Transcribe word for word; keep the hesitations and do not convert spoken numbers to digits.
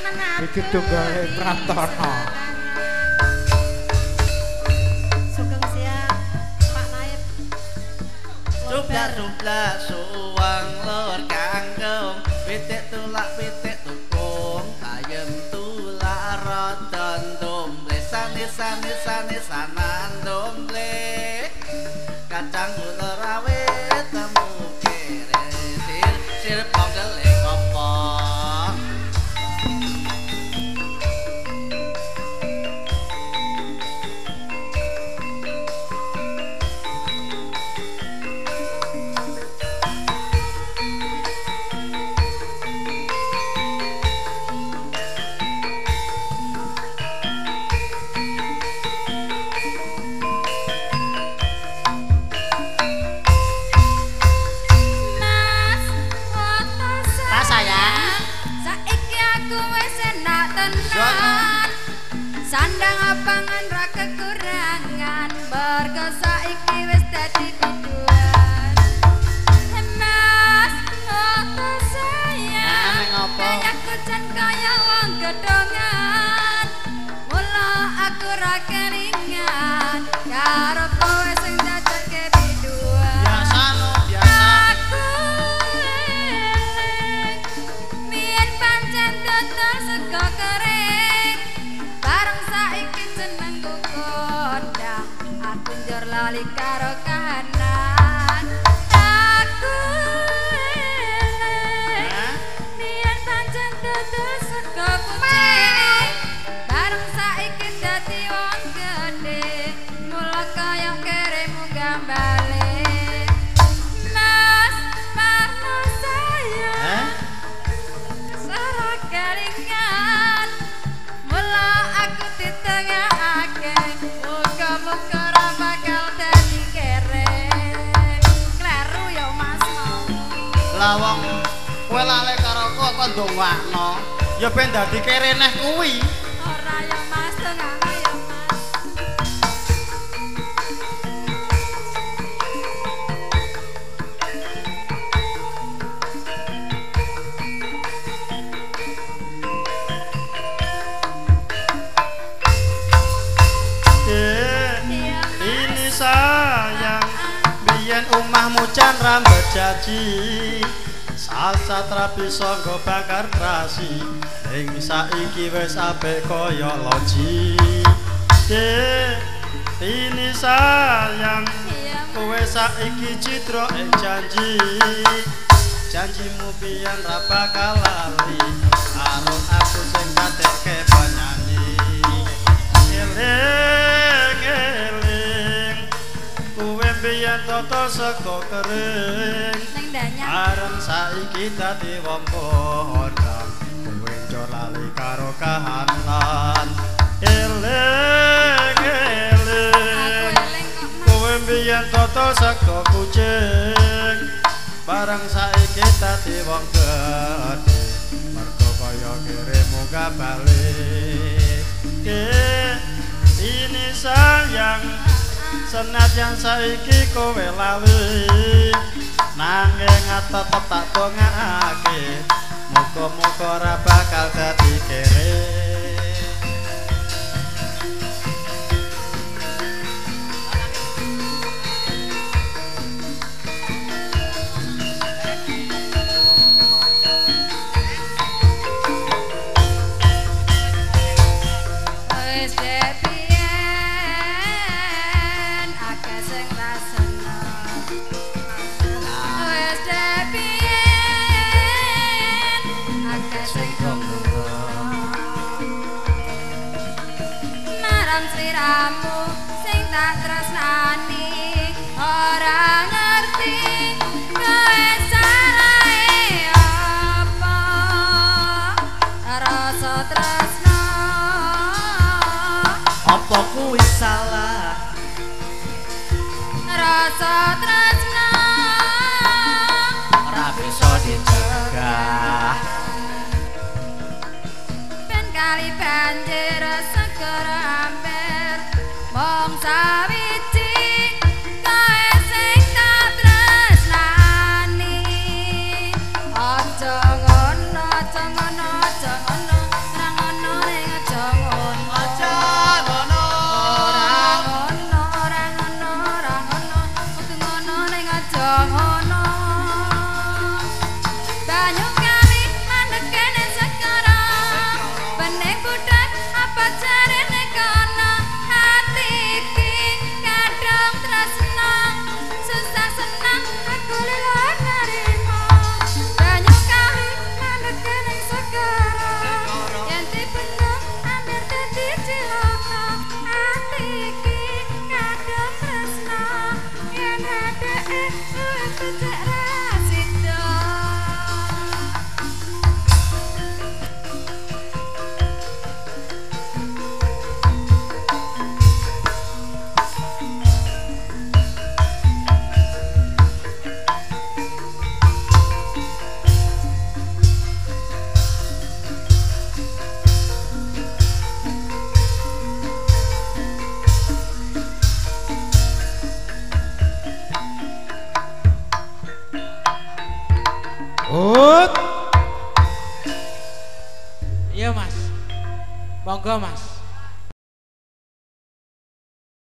iki tunggale Pratana. Sugeng siang Pak Naib. Jubla-jubla suwang lor kangkung, pitik tulak pitik tukung, tayem tulak rodon domble, sane-sane sane-sanan domble, kacang gula rawit temu kere, sir sir ponggeleng opong. Sandang apangan ra kekurangan mergo saiki wis dadi tujuan. Mas, ngopo sayang? Kayak kucing kaya wong gedongan. Mula aku ra kelingan karo kowe sing dadekke biduan. Biasa no, biasa. Aku mien pancen dodol sego kering. Bareng saiki jenengku kondang, aku njur lali karo kahanan. Aku eling mien pancen dodol sego kucing. Bareng saiki dadi wong gedhe, mula kaya kere munggah balik. Mas, marno sayang, sara kelingan. Mula aku ditengahake, muga-muga ora bakal dadi kere. Kleru ya Mas mau. Lah wong kowe lale karo kok kok ndongakno, ya ben dadi kere neh kuwi. Ora ya Mas, tengahno ya Mas. Eh, Iya, ini sayang, biyen omahmu jan rambut jaji, sasatra bisa nggo bakar trasi, ing saiki wis apik kaya loji. Eh, ini sayang, iya, kowe saiki citra ing janji, janjimu biyen ra bakal lali, karo aku sing dadekke penyanyi. Eling eling, kowe biyen toto sego kering, ning danyang. arep saiki dadi wong kondang, kowe njo lali karo kahanan. Eling Aku eling, eling kok Mas. kowe biyen toto sego kucing, bareng saiki dadi wong gedhe, mergo kaya kere munggah balik. Eh, ini sayang, senajan saiki kowe lali, nanging tetep tak dongakake, muga-muga ora bakal dadi kere. Wis dhepiyen akeh sing rasana. Wis dhepiyen akeh sing tunggu. Marang sliramu sing tak tresnani ora ngerti kowe salahe apa. Rasa tresna Apa kuwi salah? rasa tresna Ora bisa dicegah. ben kali banjir seger amber mong sawiji kowe sing tak tresnani aja ngono aja ngono aja ngono Ut. Iya Mas. Monggo Mas.